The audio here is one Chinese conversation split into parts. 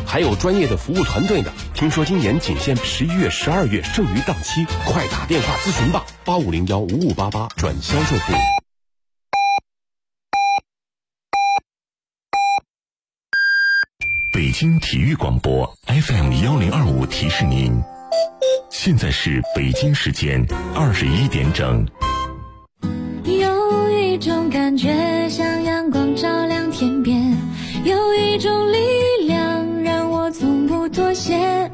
还有专业的服务团队呢。听说今年仅限11月、12月剩余档期，快打电话咨询吧，85015588转销售部。 北京体育广播 FM1025提示您，现在是北京时间21点整。 有一种感觉像阳光照亮天边，有一种力量让我从不妥协。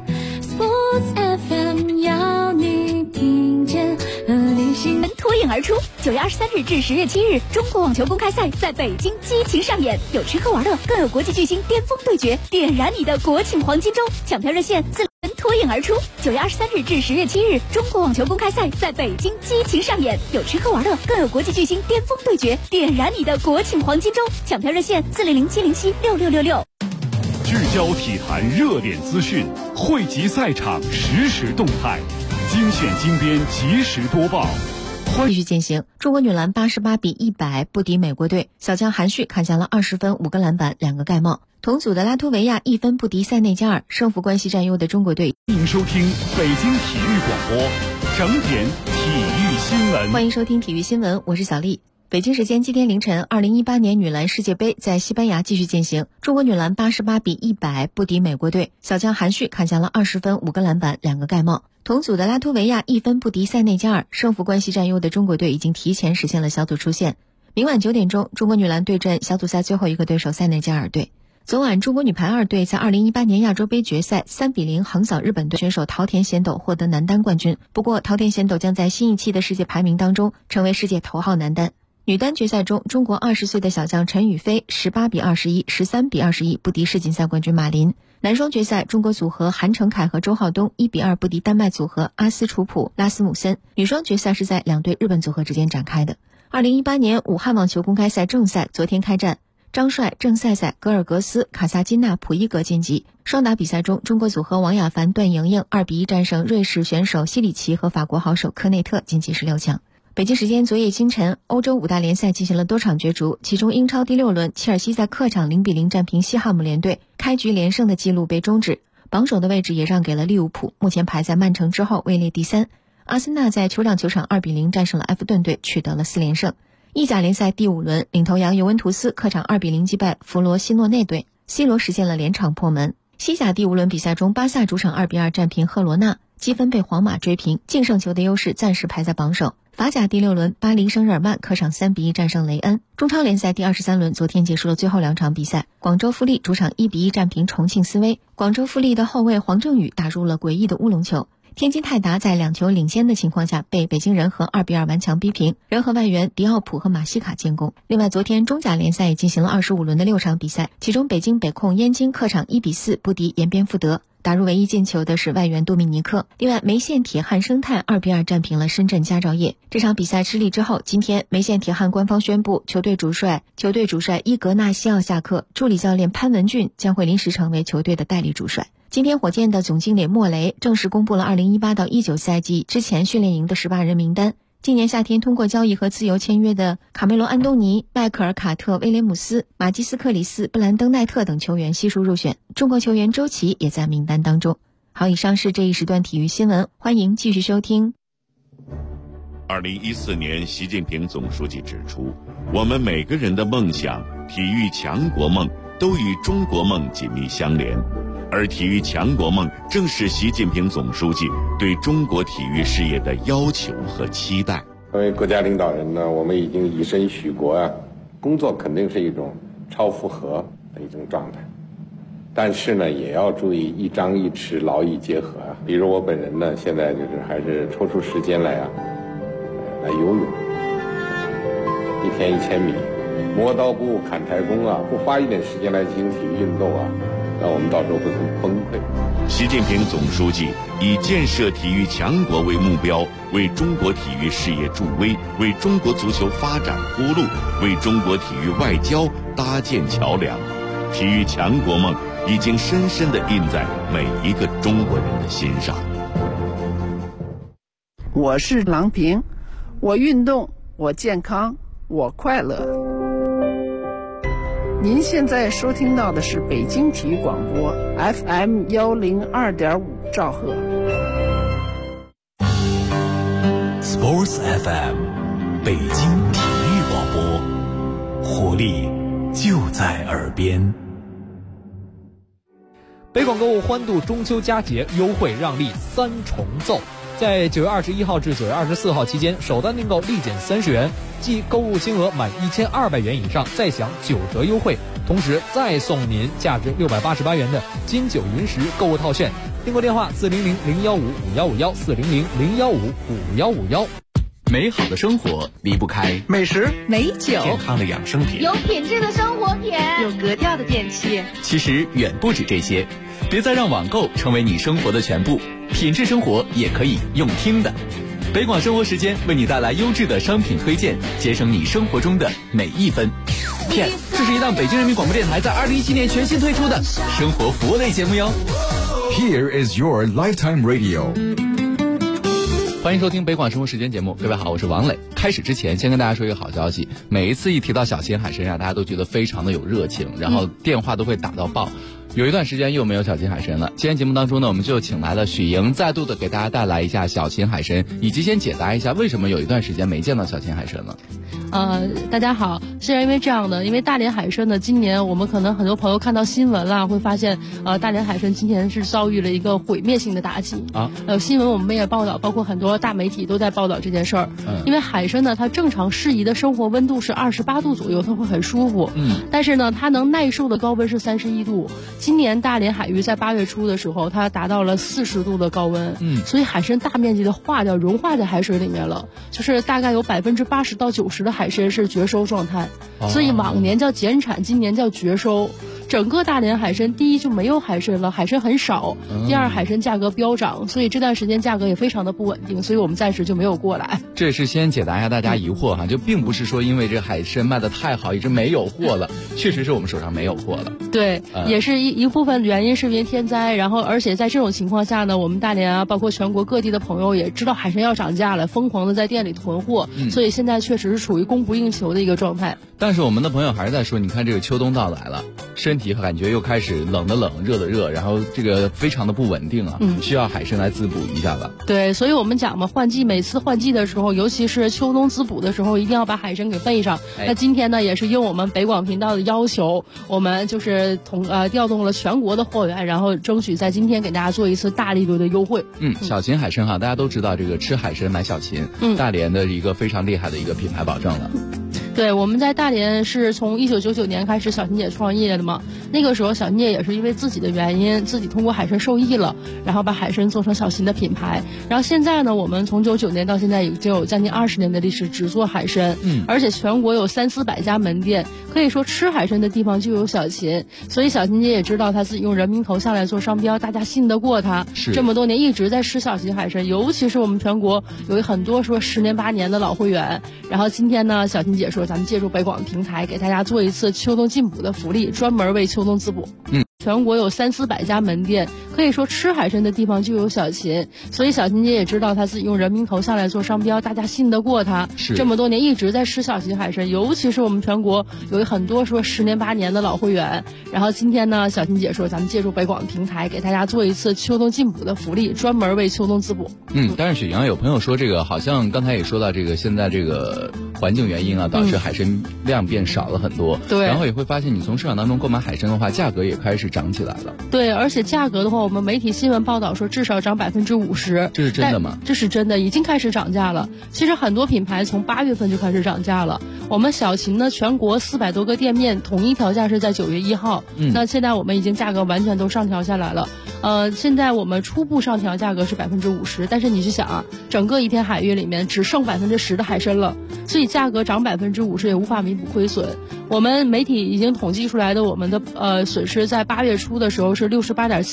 Sports FM 要你听见和你心脱颖而出。9月23日至10月7日，中国网球公开赛在北京激情上演，有吃喝玩乐，更有国际巨星巅峰对决，点燃你的国庆黄金周。抢票热线脱颖而出。9月23日至10月7日，中国网球公开赛在北京激情上演，有吃喝玩乐，更有国际巨星巅峰对决，点燃你的国庆黄金周。抢票热线400-707-6666。 聚焦体坛热点资讯，汇集赛场实时动态，精选精编及时播报。 继续进行，中国女篮88比100不敌美国队，小将韩旭砍下了20分、5个篮板、2个盖帽。同组的拉脱维亚1分不敌塞内加尔，胜负关系占优的中国队。 欢迎收听北京体育广播，整点体育新闻。 欢迎收听体育新闻，我是小丽。北京时间今天凌晨，2018年女篮世界杯在西班牙继续进行，中国女篮88比100不敌美国队，小将韩旭砍下了20分、5个篮板、2个盖帽。同组的拉脱维亚1分不敌塞内加尔，胜负关系占优的中国队已经提前实现了小组出线。明晚9点钟，中国女篮对阵小组赛最后一个对手塞内加尔队。昨晚，中国女排2队在2018年亚洲杯决赛3比0横扫日本队，选手桃田贤斗获得男单冠军。不过，桃田贤斗将在新一期的世界排名当中成为世界头号男单。女单决赛中，中国20岁的小将陈雨菲18比21、13比21不敌世锦赛冠军马林。男双决赛，中国组合韩成凯和周浩东1比2不敌丹麦组合阿斯楚普、拉斯姆森。女双决赛是在2对日本组合之间展开的。2018年武汉网球公开赛正赛昨天开战，张帅、郑赛赛、格尔格斯、卡萨金娜、普伊格晋级。双打比赛中，中国组合王雅凡、段莹莹2比1战胜瑞士选手西里奇和法国好手科内特，晋级16强。北京时间昨夜今晨，欧洲5大联赛进行了多场角逐，其中英超第6轮，切尔西在客场0比0战平西汉姆联队，开局连胜的记录被终止，榜首的位置也让给了利物浦，目前排在曼城之后，位列第3。阿森纳在酋长球场2比0战胜了埃弗顿队，取得了4连胜。意甲联赛第5轮，领头羊尤文图斯客场2比0击败弗罗西诺内队，C 罗实现了连场破门。西甲第5轮比赛中，巴萨主场2比2战平赫罗纳，积分被皇马追平，净胜球的优势暂时排在榜首。法甲第6轮，巴黎圣日耳曼客场3比1战胜雷恩。中超联赛第23轮，昨天结束了最后2场比赛，广州富力主场1比1战平重庆斯威，广州富力的后卫黄正宇打入了诡异的乌龙球。天津泰达在2球领先的情况下被北京人和2比2顽强逼平，人和外援迪奥普和马西卡建功。另外，昨天中甲联赛也进行了25轮的6场比赛，其中北京北控燕京客场1比4不敌延边富德，打入唯一进球的是外援多米尼克。另外，梅县铁汉生态2比2战平了深圳佳兆业。这场比赛失利之后，今天梅县铁汉官方宣布，球队主帅伊格纳西奥下课，助理教练潘文俊将会临时成为球队的代理主帅。今天火箭的总经理莫雷正式公布了2018到19赛季之前训练营的18人名单。今年夏天通过交易和自由签约的卡梅罗·安东尼、迈克尔·卡特、威廉姆斯、马基斯·克里斯、布兰登·奈特等球员悉数入选，中国球员周琦也在名单当中。好，以上是这一时段体育新闻，欢迎继续收听。 2014年，习近平总书记指出，我们每个人的梦想、体育强国梦都与中国梦紧密相连，而体育强国梦正是习近平总书记对中国体育事业的要求和期待。 作为国家领导人呢，我们已经以身许国啊，工作肯定是一种超负荷的一种状态，但是呢，也要注意一张一弛，劳逸结合啊。比如我本人呢，现在就是还是抽出时间来游泳，1天1000米，磨刀不误砍柴工啊，不花一点时间来进行体育运动啊，那我们到时候会很崩溃。 习近平总书记以建设体育强国为目标，为中国体育事业助威，为中国足球发展铺路，为中国体育外交搭建桥梁。体育强国梦已经深深地印在每一个中国人的心上。 我是郎平，我运动，我健康，我快乐。 您现在收听到的是北京体育广播 FM 102.5兆赫。 Sports FM， 北京体育广播，活力就在耳边。 北广购物欢度中秋佳节，优惠让利3重奏。在9月21号至9月24号期间，首单订购立减30元，即购物金额满1200元以上再享9折优惠，同时再送您价值688元的金九银十购物套券。订购电话400-015-5151，400-015-5151。 美好的生活离不开美食、 美酒、 健康的养生品、 有品质的生活品、 有格调的电器。 其实远不止这些，别再让网购成为你生活的全部，品质生活也可以用听的。北广生活时间为你带来优质的商品推荐，节省你生活中的每一分。Yes， 这是一档北京人民广播电台在2017年全新推出的生活服务类节目哟。 Here is your lifetime radio。 欢迎收听北广生活时间节目，各位好，我是王磊。开始之前先跟大家说一个好消息，每一次一提到小秦海参大家都觉得非常的有热情，然后电话都会打到爆。有一段时间又没有小秦海参了，今天节目当中呢，我们就请来了许莹，再度的给大家带来一下小秦海参，以及先解答一下为什么有一段时间没见到小秦海参了。 大家好，是因为这样的，因为大连海参呢，今年我们可能很多朋友看到新闻了，会发现大连海参今年是遭遇了一个毁灭性的打击啊。新闻我们也报道，包括很多大媒体都在报道这件事儿。因为海参呢，它正常适宜的生活温度是28度左右，它会很舒服。但是呢，它能耐受的高温是31度。今年大连海域在8月初的时候，它达到了40度的高温。所以海参大面积的融化在海水里面了，就是大概有80%到90%的海参是绝收状态，所以往年叫减产，今年叫绝收。整个大连海参，第一就没有海参了，海参很少；第二，海参价格飙涨，所以这段时间价格也非常的不稳定，所以我们暂时就没有过来。 这也是先解答一下大家疑惑哈，就并不是说因为这海参卖的太好一直没有货了，确实是我们手上没有货了。 对，也是一部分原因是因为天灾，然后而且在这种情况下呢，我们大连啊，包括全国各地的朋友也知道海参要涨价了，疯狂的在店里囤货，所以现在确实是处于供不应求的一个状态。 但是我们的朋友还是在说，你看这个秋冬到来了，身体感觉又开始冷的冷，热的热，然后这个非常的不稳定啊，需要海参来滋补一下吧。 对，所以我们讲嘛，每次换季的时候，尤其是秋冬滋补的时候，一定要把海参给备上。那今天呢，也是应我们北广频道的要求，我们就是调动了全国的货源，然后争取在今天给大家做一次大力度的优惠。 小秦海参哈，大家都知道这个吃海参买小秦，大连的一个非常厉害的一个品牌保证了。 对，我们在大连是从1999年开始小秦姐创业的嘛，那个时候小秦姐也是因为自己的原因，自己通过海参受益了，然后把海参做成小秦的品牌。然后现在呢，我们从99年到现在已经有将近20年的历史，只做海参，而且全国有300-400家门店，可以说吃海参的地方就有小秦。所以小秦姐也知道她自己用人民头像来做商标，大家信得过她。这么多年一直在吃小秦海参，尤其是我们全国有很多说10年8年的老会员。然后今天呢，小秦姐说咱们借助北广平台给大家做一次秋冬进补的福利，专门为秋冬滋补。全国有300-400家门店，可以说吃海参的地方就有小秦。所以小秦姐也知道她自己用人民头像来做商标，大家信得过她。这么多年一直在吃小秦海参，尤其是我们全国有很多说10年8年的老会员。然后今天呢，小秦姐说咱们借助北广平台给大家做一次秋冬进补的福利，专门为秋冬滋补。 但是许阳有朋友说这个好像刚才也说到这个现在这个环境原因啊，导致海参量变少了很多。 对， 然后也会发现你从市场当中购买海参的话，价格也开始涨起来了。 对，而且价格的话，我们媒体新闻报道说至少涨50%。 这是真的吗？ 这是真的，已经开始涨价了。其实很多品牌从8月份就开始涨价了。我们小秦呢，全国400多个店面统一调价是在9月1号。那现在我们已经价格完全都上调下来了。现在我们初步上调价格是50%，但是你去想啊，整个一片海域里面只剩10%的海参了，所以价格涨50%也无法弥补亏损。我们媒体已经统计出来的，我们的损失在8月初的时候是68.7亿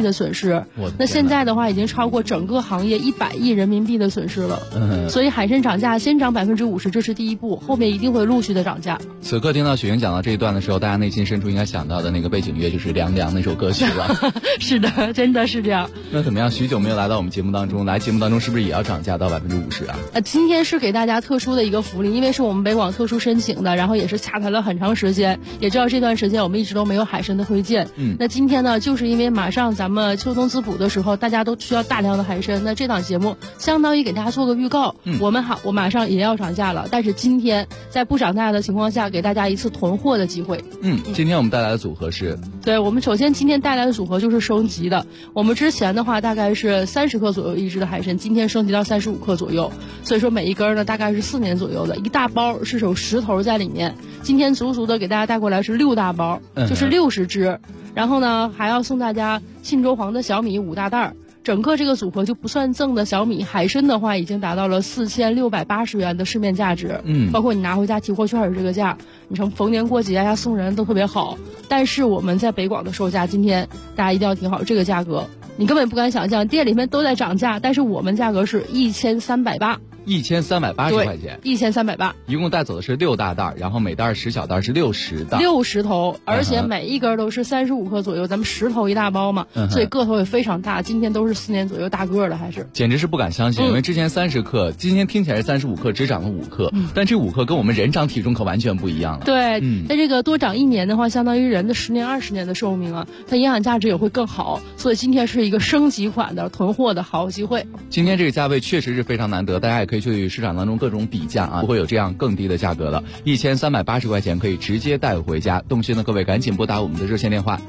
的损失。那现在的话已经超过整个行业100亿人民币的损失了。所以海参涨价先涨50%，这是第一步，后面一定会陆续的涨价。 此刻听到雪莹讲到这一段的时候，大家内心深处应该想到的那个背景乐就是《凉凉》那首歌曲了。 是的，真的是这样。 那怎么样？许久没有来到我们节目当中，来节目当中是不是也要涨价到50%啊？ 今天是给大家特殊的一个福利，因为是我们北广特殊申请的，然后也是洽谈了很长时间，也知道这段时间我们一直都没有海参的推荐。那今天呢，就是因为马上咱们秋冬滋补的时候，大家都需要大量的海参，那这档节目相当于给大家做个预告。我马上也要涨价了，但是今天在不涨价的情况下，给大家一次囤货的机会。 今天我们带来的组合是？ 对，我们首先今天带来的组合就是升级的。我们之前的话大概是30克左右一只的海参，今天升级到35克左右，所以说每一根呢大概是4年左右的，一大包是有10头在里面。今天足足的给大家带过来是6大包，就是60只。然后呢还要送大家沁州黄的小米5大袋。整个这个组合就不算赠的小米，海参的话已经达到了4680元的市面价值，包括你拿回家提货券是这个价，你从逢年过节呀送人都特别好。但是我们在北广的售价，今天大家一定要听好这个价格，你根本不敢想象，店里面都在涨价，但是我们价格是1380。 1380块钱 ，1380， 一共带走的是6大袋，然后每袋10小袋是60袋 ，60头，而且每一根都是35克左右，咱们10头一大包嘛，所以个头也非常大。今天都是4年左右大个的，还是简直是不敢相信，因为之前30克，今天听起来是35克，只涨了5克，但这5克跟我们人长体重可完全不一样了。 对，在这个多长1年的话，相当于人的10年20年的寿命啊，它营养价值也会更好，所以今天是一个升级款的囤货的好机会。 今天这个价位确实是非常难得，大家也可以去市场当中各种比价啊，不会有这样更低的价格了。1380块钱可以直接带回家。动心的各位赶紧拨打我们的热线电话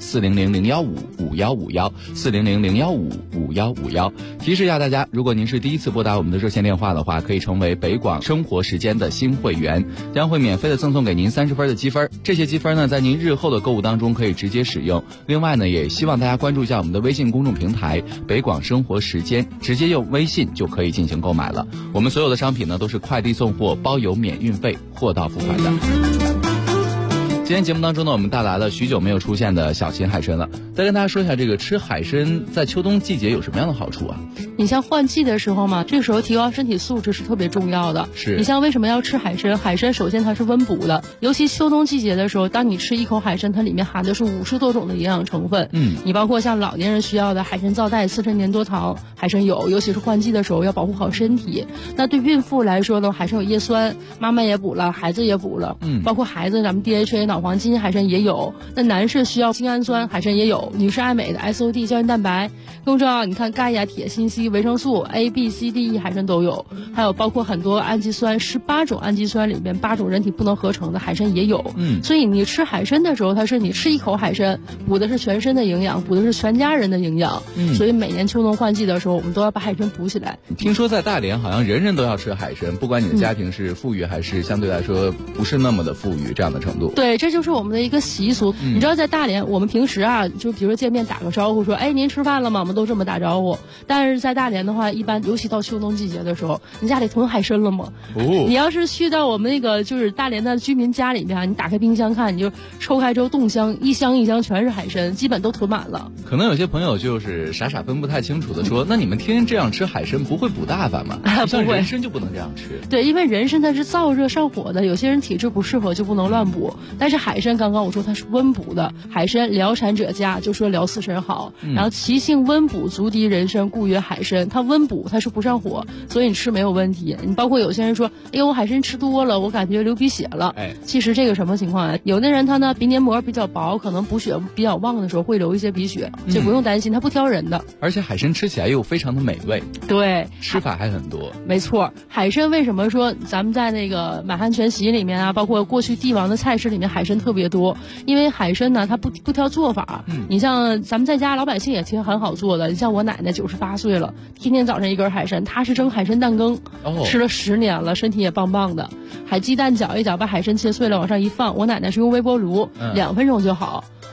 400-015-5151，400-015-5151。提示一下大家，如果您是第一次拨打我们的热线电话的话，可以成为北广生活时间的新会员，将会免费的赠送给您30分的积分。这些积分呢，在您日后的购物当中可以直接使用。另外呢，也希望大家关注一下我们的微信公众平台北广生活时间，直接用微信就可以进行购买了。我们所有的商品呢都是快递送货，包邮免运费，货到付款的。今天节目当中呢，我们带来了许久没有出现的小秦海参了。再跟大家说一下，这个吃海参在秋冬季节有什么样的好处啊？ 你像换季的时候嘛，这个时候提高身体素质是特别重要的。 是你像为什么要吃海参？海参首先它是温补的，尤其秋冬季节的时候，当你吃一口海参，它里面含的是50多种的营养成分。你包括像老年人需要的海参皂苷、刺身粘多糖，海参有，尤其是换季的时候要保护好身体。那对孕妇来说呢，海参有叶酸，妈妈也补了，孩子也补了。包括孩子咱们 DHA 脑黄金海参也有。那男士需要精氨酸，海参也有。女士爱美的 SOD 胶原蛋白，更重要，你看钙呀、铁、锌、硒、维生素 A、B、C、D、E 海参都有，还有包括很多氨基酸，18种氨基酸里面8种人体不能合成的海参也有。所以你吃海参的时候，它是你吃一口海参，补的是全身的营养，补的是全家人的营养。所以每年秋冬换季的时候，我们都要把海参补起来。 听说在大连好像人人都要吃海参，不管你的家庭是富裕还是相对来说不是那么的富裕这样的程度。 对，这就是我们的一个习俗。你知道在大连，我们平时啊，就比如说见面打个招呼说，哎，您吃饭了吗？我们都这么打招呼。但是在大连的话，一般尤其到秋冬季节的时候，你家里囤海参了吗？你要是去到我们那个就是大连的居民家里边，你打开冰箱看，你就抽开之后冻箱，一箱一箱全是海参，基本都囤满了。 可能有些朋友就是傻分不太清楚的说，那你们天天这样吃海参不会补大发吗？像人参就不能这样吃。 对，因为人参它是燥热上火的，有些人体质不适合就不能乱补。但是海参刚刚我说它是温补的，海参疗产者佳，就说疗四神好。然后其性温补，足敌人参，故曰海参。它温补，它是不上火，所以你吃没有问题。你包括有些人说，哎呦，我海参吃多了，我感觉流鼻血了。其实这个什么情况啊？有的人他呢鼻黏膜比较薄，可能补血比较旺的时候会流一些鼻血，就不用担心，它不挑人的。 而且海参吃起来又非常的美味。 对， 吃法还很多。 没错，海参为什么说咱们在那个满汉全席里面啊，包括过去帝王的菜式里面海参特别多？因为海参呢，它不挑做法。你像咱们在家老百姓也其实很好做的，你像我奶奶98岁了，天天早上一根海参，她是蒸海参蛋羹，吃了10年了，身体也棒棒的。海鸡蛋搅一搅，把海参切碎了往上一放，我奶奶是用微波炉，2分钟就好。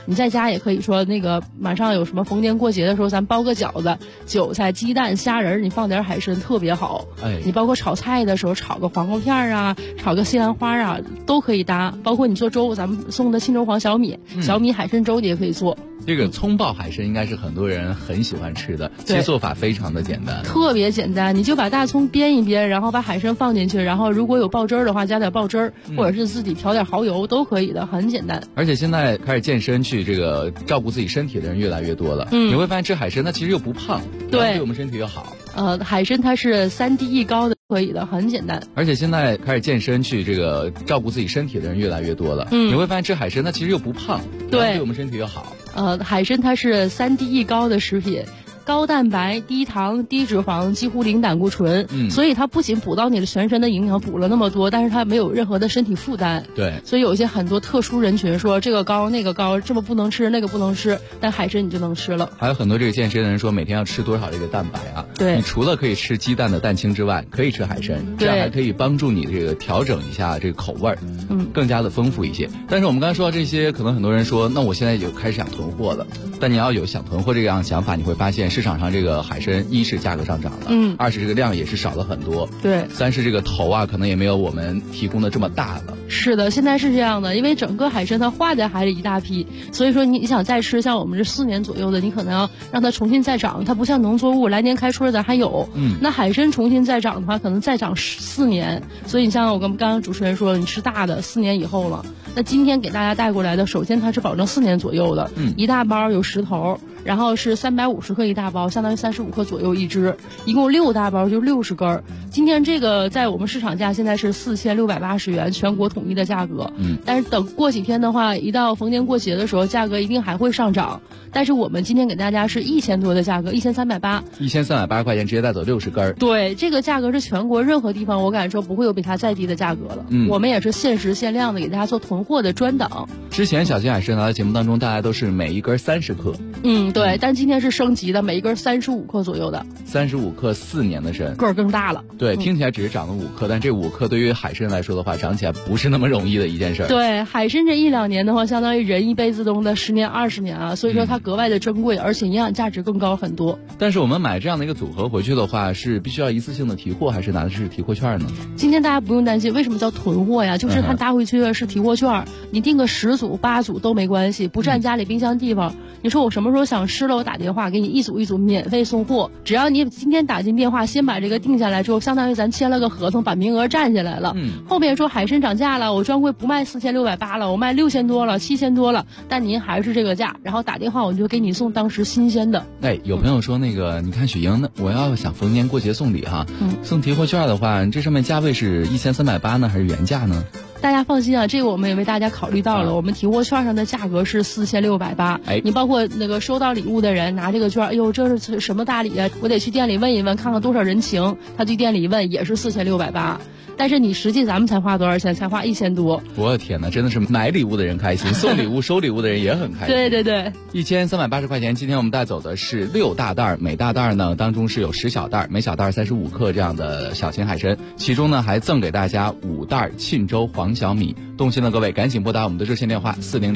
你在家也可以说那个马上有什么逢年过节的时候，咱包个饺子，韭菜、鸡蛋、虾仁，你放点海参特别好。你包括炒菜的时候炒个黄瓜片啊，炒个西兰花啊，都可以搭。包括你做粥，咱们送的沁州黄小米，小米海参粥你也可以做。 这个葱爆海参应该是很多人很喜欢吃的，其实做法非常的简单， 特别简单。你就把大葱煸一煸，然后把海参放进去，然后如果有爆汁儿的话，加点爆汁儿，或者是自己调点蚝油都可以的，很简单。 而且现在开始健身去这个照顾自己身体的人越来越多了，你会发现吃海参它其实又不胖，对我们身体又好。 海参它是3D 一高的，可以的，很简单。 而且现在开始健身去这个照顾自己身体的人越来越多了，你会发现吃海参它其实又不胖，对我们身体又好。 海参它是3D 一高的食品。高蛋白、低糖、低脂肪，几乎零胆固醇，所以它不仅补到你的全身的营养，补了那么多，但是它没有任何的身体负担。 对， 所以有一些很多特殊人群说这个高那个高，这么不能吃那个不能吃，但海参你就能吃了。 还有很多这个健身的人说每天要吃多少这个蛋白啊？ 对， 你除了可以吃鸡蛋的蛋清之外，可以吃海参，这样还可以帮助你这个调整一下这个口味儿，更加的丰富一些。但是我们刚才说到这些，可能很多人说，那我现在就开始想囤货了。但你要有想囤货这样想法，你会发现市场上这个海参一是价格上涨了，2是这个量也是少了很多， 对 ，3是这个头啊可能也没有我们提供的这么大了。 是的，现在是这样的，因为整个海参它化在海里一大批，所以说你想再吃，像我们这4年左右的，你可能要让它重新再长，它不像农作物来年开春咱还有，那海参重新再长的话，可能再长4年，所以你像我刚刚主持人说了，你吃大的4年以后了。那今天给大家带过来的，首先它是保证4年左右的，一大包有10头。然后是350克一大包，相当于35克左右一只，一共6大包就60根。今天这个在我们市场价现在是4680元，全国统一的价格。但是等过几天的话，一到逢年过节的时候，价格一定还会上涨。但是我们今天给大家是1000多的价格，1380，1380 块钱直接带走60根。 对，这个价格是全国任何地方我敢说不会有比它再低的价格了。我们也是限时限量的给大家做囤货的专档。 之前小金海参来的节目当中，大家都是每一根30克。 对，但今天是升级的，每一根35克左右的 ，35克4年的参， 个儿更大了。 对，听起来只是长了5克，但这5克对于海参来说的话，长起来不是那么容易的一件事。 对，海参这1-2年的话，相当于人一辈子中的10年20年啊，所以说它格外的珍贵，而且营养价值更高很多。 但是我们买这样的一个组合回去的话，是必须要一次性的提货，还是拿的是提货券呢？ 今天大家不用担心，为什么叫囤货呀？就是它搭回去的是提货券，你订个10组8组都没关系，不占家里冰箱地方。你说我什么时候想吃了，我打电话给你一组一组免费送货，只要你今天打进电话，先把这个定下来之后，相当于咱签了个合同，把名额占下来了。后面说海参涨价了，我专柜不卖4680了，我卖6000多了，7000多了，但您还是这个价，然后打电话我就给你送当时新鲜的。 有朋友说那个，你看雪莹，那我要想逢年过节送礼哈，送提货券的话，这上面价位是1380呢，还是原价呢？ 大家放心啊，这个我们也为大家考虑到了，我们提货券上的价格是4680。你包括那个收到礼物的人拿这个券，哎呦，这是什么大礼啊？我得去店里问一问，看看多少人情。他去店里一问，也是4680。但是你实际咱们才花多少钱？才花1000多。 我的天哪，真的是买礼物的人开心，送礼物收礼物的人也很开心。 对对对 ，1380块钱。今天我们带走的是6大袋，每大袋呢当中是有10小袋，每小袋35克这样的小型海参，其中呢还赠给大家5袋沁州黄小米。动心的各位赶紧拨打我们的热线电话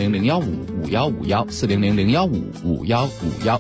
400-015-5151，400-015-5151。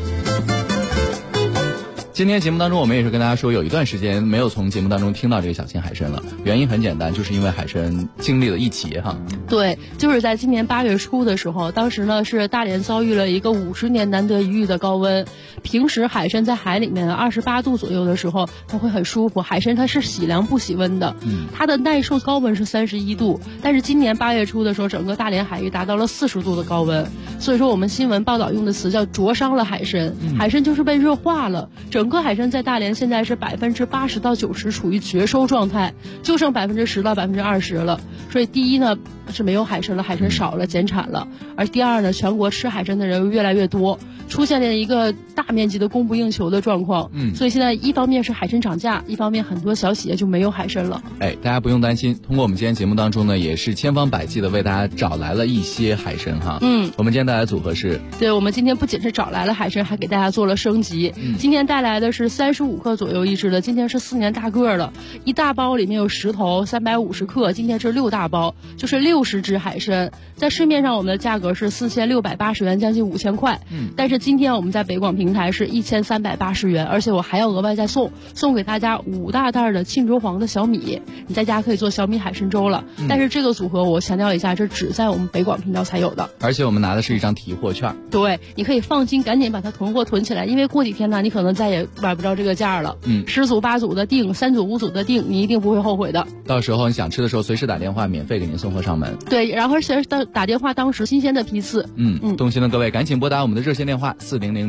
今天节目当中，我们也是跟大家说，有一段时间没有从节目当中听到这个小型海参了。原因很简单，就是因为海参经历了一劫哈。 对，就是在今年8月初的时候，当时呢是大连遭遇了一个50年难得一遇的高温。平时海参在海里面28度左右的时候，它会很舒服。海参它是喜凉不喜温的，它的耐受高温是31度。但是今年8月初的时候，整个大连海域达到了40度的高温。所以说我们新闻报道用的词叫灼伤了海参，海参就是被热化了。整个海参在大连现在是80%到90%处于绝收状态，就剩10%到20%了。所以第一呢是没有海参了，海参少了，减产了。而第二呢，全国吃海参的人越来越多，出现了一个大面积的供不应求的状况。所以现在一方面是海参涨价，一方面很多小企业就没有海参了。 大家不用担心，通过我们今天节目当中呢，也是千方百计的为大家找来了一些海参哈。我们今天带来的组合是， 对，我们今天不仅是找来了海参，还给大家做了升级。今天带来的是35克左右一只的，今天是4年大个的，一大包里面有10头，350克，今天是6大包，就是60 10只海参，在市面上我们的价格是4680元，将近5000块。但是今天我们在北广平台是1380元，而且我还要额外再送给大家5大袋的沁竹黄的小米，你在家可以做小米海参粥了。但是这个组合我强调一下，这只在我们北广频道才有的， 而且我们拿的是一张提货券。 对，你可以放心，赶紧把它囤货囤起来，因为过几天呢，你可能再也买不着这个价了。10组8组的订，3组5组的订，你一定不会后悔的。 到时候你想吃的时候，随时打电话，免费给您送货上门。 对，然后而且打电话当时新鲜的批次。 动心的各位赶紧拨打我们的热线电话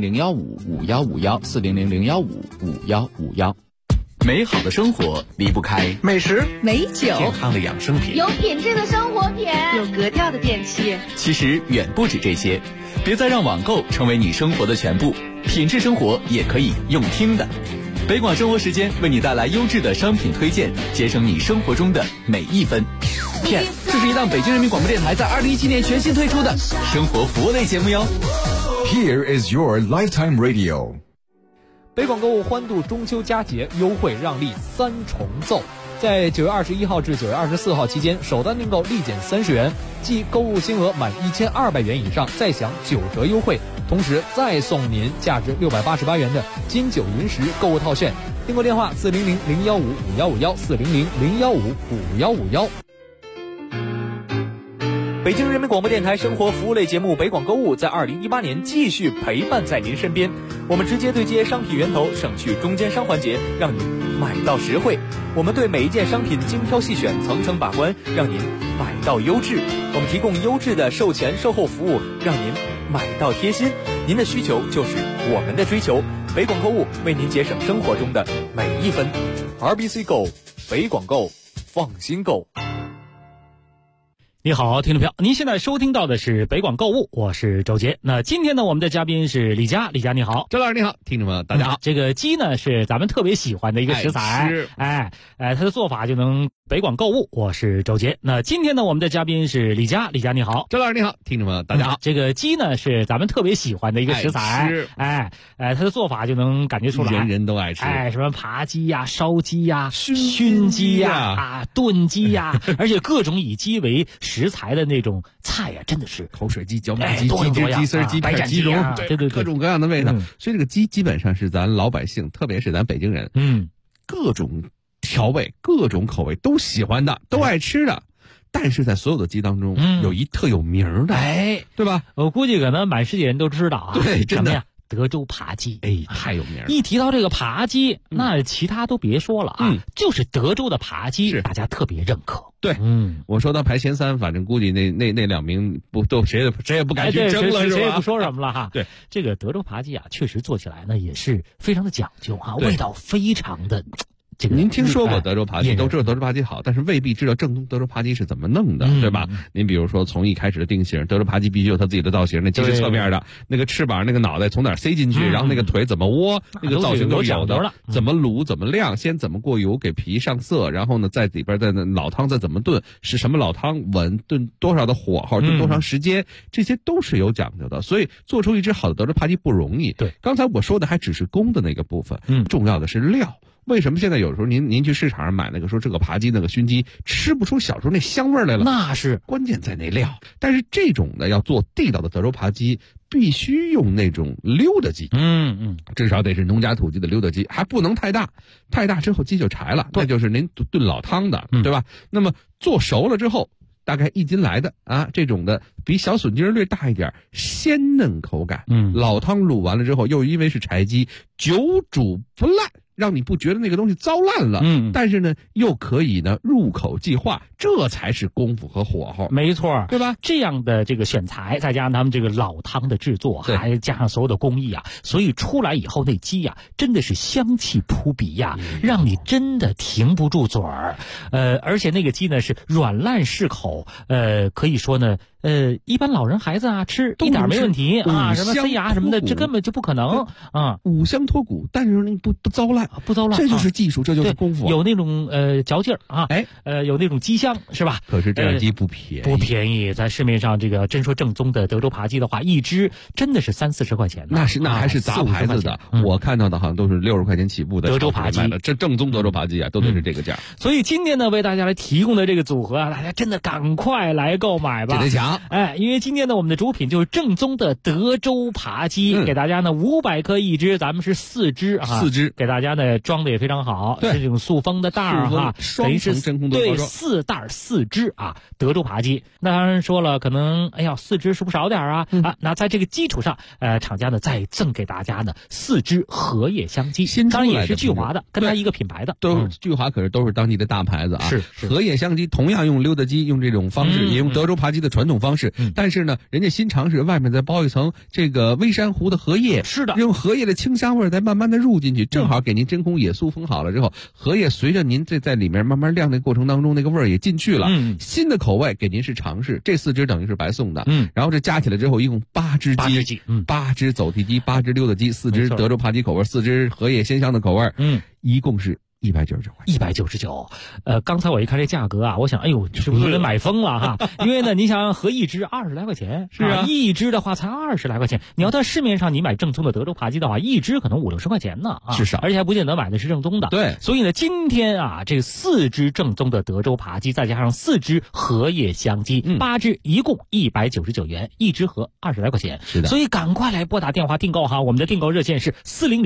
400-015-5151，400-015-5151。美好的生活离不开美食、 美酒、 健康的养生品， 有品质的生活品， 有格调的电器。 其实远不止这些，别再让网购成为你生活的全部，品质生活也可以用听的。北广生活时间为你带来优质的商品推荐，节省你生活中的每一分。Yes， 这是一档北京人民广播电台在2017年全新推出的生活服务类节目哟。 Here is your lifetime radio。 北广购物欢度中秋佳节优惠让利3重奏，在9月21号至9月24号期间，首单订购立减30元，即购物金额满1200元以上再享9折优惠，同时再送您价值688元的金九银十购物套券。订购电话400-015-5151，400-015-5151。北京人民广播电台生活服务类节目北广购物在2018年继续陪伴在您身边，我们直接对接商品源头，省去中间商环节，让您买到实惠。我们对每一件商品精挑细选，层层把关，让您买到优质。我们提供优质的售前售后服务，让您买到贴心。您的需求就是我们的追求，北广购物为您节省生活中的每一分。RBC 购，北广购，放心购。 你好，听众朋友，您现在收听到的是北广购物，我是周杰。那今天呢，我们的嘉宾是李佳，李佳你好。 周老师你好，听众朋友大家好。 这个鸡呢是咱们特别喜欢的一个食材，它的做法就能北广购物，我是周杰。那今天呢，我们的嘉宾是李佳，李佳你好。 周老师你好，听众朋友大家好。 这个鸡呢是咱们特别喜欢的一个食材，它的做法就能感觉出来， 人人都爱吃。 什么扒鸡呀、烧鸡呀、熏鸡呀、炖鸡呀，而且各种以鸡为食材的那种菜呀，真的是口水鸡、椒麻鸡、鸡汁、鸡丝、鸡片、鸡蓉， 对， 各种各样的味道。所以这个鸡基本上是咱老百姓，特别是咱北京人，各种调味、各种口味都喜欢的，都爱吃的。但是在所有的鸡当中，有一特有名的，对吧？ 我估计可能满世界人都知道啊。 对，真的。 德州扒鸡， 太有名了。 一提到这个扒鸡，那其他都别说了啊，就是德州的扒鸡，大家特别认可。 对，我说到排前3，反正估计那2名不都谁也不敢去争了， 谁也不说什么了哈。 对， 这个德州扒鸡啊，确实做起来呢也是非常的讲究哈，味道非常的。 您听说过德州扒鸡，都知道德州扒鸡好，但是未必知道正宗德州扒鸡是怎么弄的，对吧？您比如说从一开始的定型，德州扒鸡必须有它自己的造型，那鸡是侧面的，那个翅膀、那个脑袋从哪儿塞进去，然后那个腿怎么窝，那个造型都是有的。怎么卤、怎么晾，先怎么过油给皮上色，然后呢在里边的老汤再怎么炖，是什么老汤，炖多少的火候，炖多长时间，这些都是有讲究的。所以做出一只好的德州扒鸡不容易。 对， 刚才我说的还只是工的那个部分，重要的是料。为什么现在有时候您去市场上买那个说这个扒鸡那个熏鸡吃不出小时候那香味来了？ 那是关键在那料。但是这种的要做地道的德州扒鸡，必须用那种溜达鸡，至少得是农家土鸡的溜达鸡，还不能太大，太大之后鸡就柴了，那就是您炖老汤的，对吧？那么做熟了之后，大概1斤来的啊，这种的比小笋筋略大一点，鲜嫩口感。老汤卤完了之后，又因为是柴鸡，久煮不烂，让你不觉得那个东西糟烂了，但是呢，又可以呢入口即化，这才是功夫和火候。 没错， 对吧？ 这样的这个选材，再加上他们这个老汤的制作，还加上所有的工艺啊，所以出来以后那鸡呀，真的是香气扑鼻呀，让你真的停不住嘴儿。而且那个鸡呢是软烂适口，可以说呢， 一般老人孩子啊吃一点没问题啊，什么塞牙什么的，这根本就不可能啊。 五香脱骨，但是你不糟烂， 不糟烂， 这就是技术，这就是功夫， 有那种嚼劲儿啊，有那种鸡香是吧？ 可是这样鸡不便宜， 不便宜，在市面上这个真说正宗的德州扒鸡的话，一只真的是30-40块钱。 那还是杂牌子的，我看到的好像都是60块钱起步的德州扒鸡， 这正宗德州扒鸡啊，都得是这个价。 所以今天呢，为大家来提供的这个组合啊，大家真的赶快来购买吧， 得抢！ 因为今天呢，我们的主品就是正宗的德州扒鸡，给大家呢500克一只，咱们是4只啊 ，4只给大家呢装的也非常好，是这种塑封的袋儿哈，等于是真空对4袋4只啊，德州扒鸡。那当然说了，可能4只是不是少点啊？那在这个基础上，厂家呢再赠给大家呢4只荷叶香鸡，当然也是聚华的，跟它一个品牌的， 都聚华可是都是当地的大牌子啊。 是荷叶香鸡同样用溜达鸡，用这种方式，也用德州扒鸡的传统方式，但是呢，人家新尝试外面再包一层这个微珊瑚的荷叶， 是的， 用荷叶的清香味再慢慢的入进去，正好给您真空也塑封好了之后，荷叶随着您在里面慢慢晾的过程当中，那个味儿也进去了。新的口味给您是尝试，这4只等于是白送的。然后这加起来之后，一共8只鸡，8只走地鸡，8只溜达鸡，4只德州扒鸡口味，4只荷叶鲜香的口味，一共是199块 ，199。刚才我一看这价格啊，我想，哎呦，是不是有点买疯了哈？因为呢，你想合一只20来块钱， 是啊， 一只的话才20来块钱。你要在市面上你买正宗的德州扒鸡的话，一只可能50-60块钱呢啊， 至少， 而且还不见得买的是正宗的。 对， 所以呢，今天啊，这4只正宗的德州扒鸡，再加上4只荷叶香鸡，8只一共199元，一只合20来块钱。 是的， 所以赶快来拨打电话订购哈，我们的订购热线是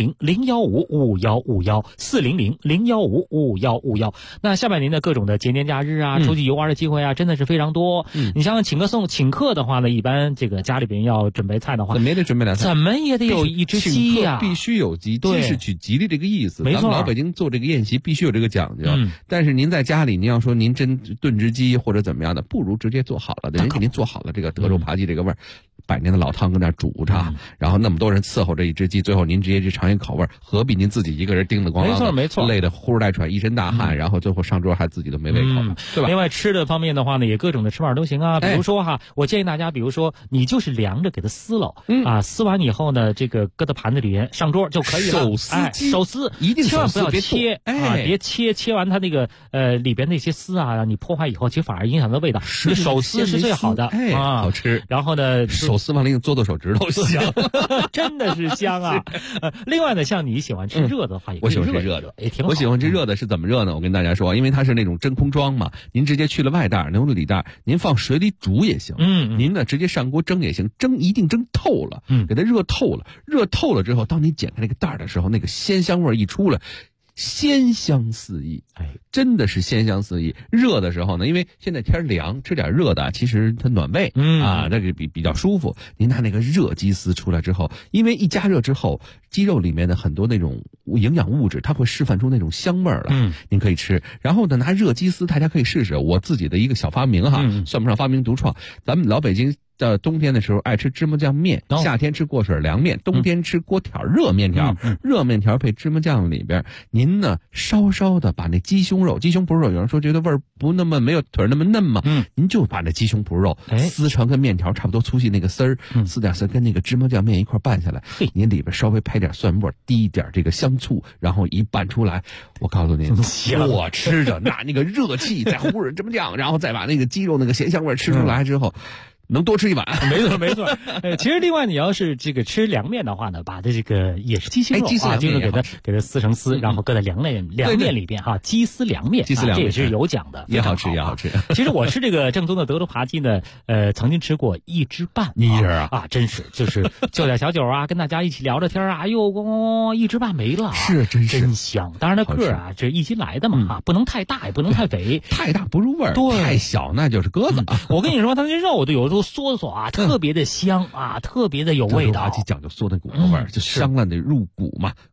400-015-5151，400-015-5151。那下半年的各种的节年假日啊，出去游玩的机会啊，真的是非常多。你想想请客的话呢，一般这个家里边要准备菜的话， 没得准备2菜， 怎么也得有一只鸡呀， 必须有鸡，鸡是取吉利这个意思。 没错， 咱们老北京做这个宴席必须有这个讲究。但是您在家里，您要说您真炖只鸡或者怎么样的，不如直接做好了的，人给您做好了这个德州扒鸡这个味儿。100年的老汤跟那煮着，然后那么多人伺候这一只鸡，最后您直接去尝一口味，何必您自己一个人叮得咣啷的， 没错， 累得呼哧带喘，一身大汗，然后最后上桌还自己都没胃口，对吧？ 另外吃的方面的话呢，也各种的吃法都行啊。比如说哈，我建议大家，比如说你就是凉着给它撕了，撕完以后呢，这个搁到盘子里边上桌就可以了。手撕一定千万不要别切别切完它那个里边那些丝啊，你破坏以后，其实反而影响到味道。手撕是最好的好吃。 然后呢， 手撕完了用做手指头香， 真的是香啊！另外呢，像你喜欢吃热的话，也我喜欢吃热的， 也挺好。 我喜欢吃热的是怎么热呢？我跟大家说，因为它是那种真空装嘛，您直接去了外袋，留了里袋，您放水里煮也行。您呢直接上锅蒸也行，蒸一定蒸透了，给它热透了。热透了之后，当你剪开那个袋的时候，那个鲜香味一出来。鲜香四溢，真的是鲜香四溢。热的时候呢，因为现在天凉，吃点热的，其实它暖胃，这个比较舒服。您拿那个热鸡丝出来之后，因为一加热之后，鸡肉里面的很多那种营养物质，它会释放出那种香味儿来，您可以吃。然后呢，拿热鸡丝，大家可以试试。我自己的一个小发明哈，算不上发明独创。咱们老北京到冬天的时候爱吃芝麻酱面，夏天吃过水凉面，冬天吃锅条热面条，热面条配芝麻酱里边，您呢稍稍的把那鸡胸脯肉，有人说觉得味儿不那么没有腿那么嫩嘛，您就把那鸡胸脯肉撕成跟面条差不多粗细那个丝儿，撕点丝跟那个芝麻酱面一块拌下来，您里边稍微拍点蒜末，滴一点这个香醋，然后一拌出来，我告诉您，我吃着那个热气再糊着芝麻酱，然后再把那个鸡肉那个咸香味吃出来之后。能多吃一碗， 没错。其实另外你要是这个吃凉面的话呢，把这个也是鸡胸肉就是给它撕成丝，然后搁在凉面里边哈，鸡丝凉面，这也是有讲的， 也好吃也好吃。 其实我吃这个正宗的德州扒鸡呢，曾经吃过1只半，真是就是就点小酒啊，跟大家一起聊着天啊，哎呦，1只半没了， 是真香。当然那个啊，这1斤来的嘛，不能太大也不能太肥， 太大不入味儿，太小那就是鸽子。 我跟你说，它那肉都有。嗦啊，特别的香啊，特别的有味道。 德州扒鸡讲究嗦那骨头味儿，就香了得入骨嘛，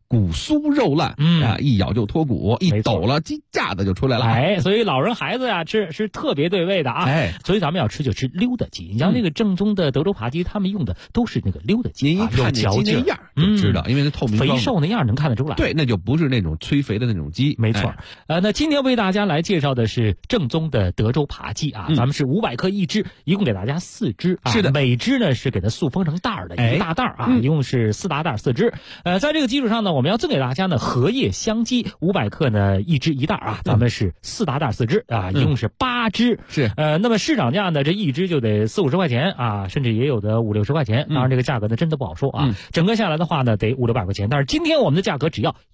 骨酥肉烂，一咬就脱骨，一抖了鸡架子就出来了。 所以老人孩子呀吃是特别对味的啊。所以咱们要吃就吃溜达鸡。你像那个正宗的德州扒鸡，他们用的都是那个溜达鸡， 您一看这鸡那样就知道，因为那透明肥瘦那样能看得出来。 对，那就不是那种催肥的那种鸡。 没错。那今天为大家来介绍的是正宗的德州扒鸡啊，咱们是500克一只，一共给大家4只啊。 是的， 每只呢是给它塑封成袋儿的，一大袋啊，一共是4大袋4只。在这个基础上呢，我们要赠给大家呢荷叶香鸡500克呢一只一袋啊，咱们是4大袋4只啊，一共是8只。 是那么市场价呢，这一只就得40-50块钱啊，甚至也有的50-60块钱。当然这个价格呢真的不好说啊，整个下来的话呢得500-600块钱。但是今天我们的价格只要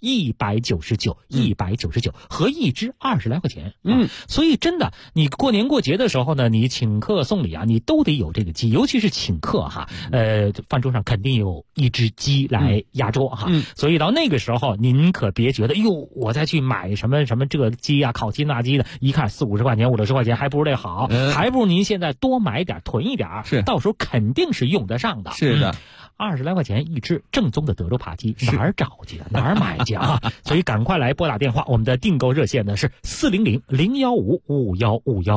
199，合一只20来块钱。所以真的，你过年过节的时候呢，你请客送礼啊，你都得有这个鸡，尤其是请客哈，饭桌上肯定有一只鸡来压桌哈。所以到那个时候，您可别觉得哟，我再去买什么这个鸡啊，烤鸡那鸡的，一看40-50块钱、50-60块钱，还不如这好，还不如您现在多买点，囤一点，是到时候肯定是用得上的。 是的。 20来块钱一只正宗的德州扒鸡，哪儿找去啊？哪儿买去啊？所以赶快来拨打电话，我们的订购热线呢是400-015-5151。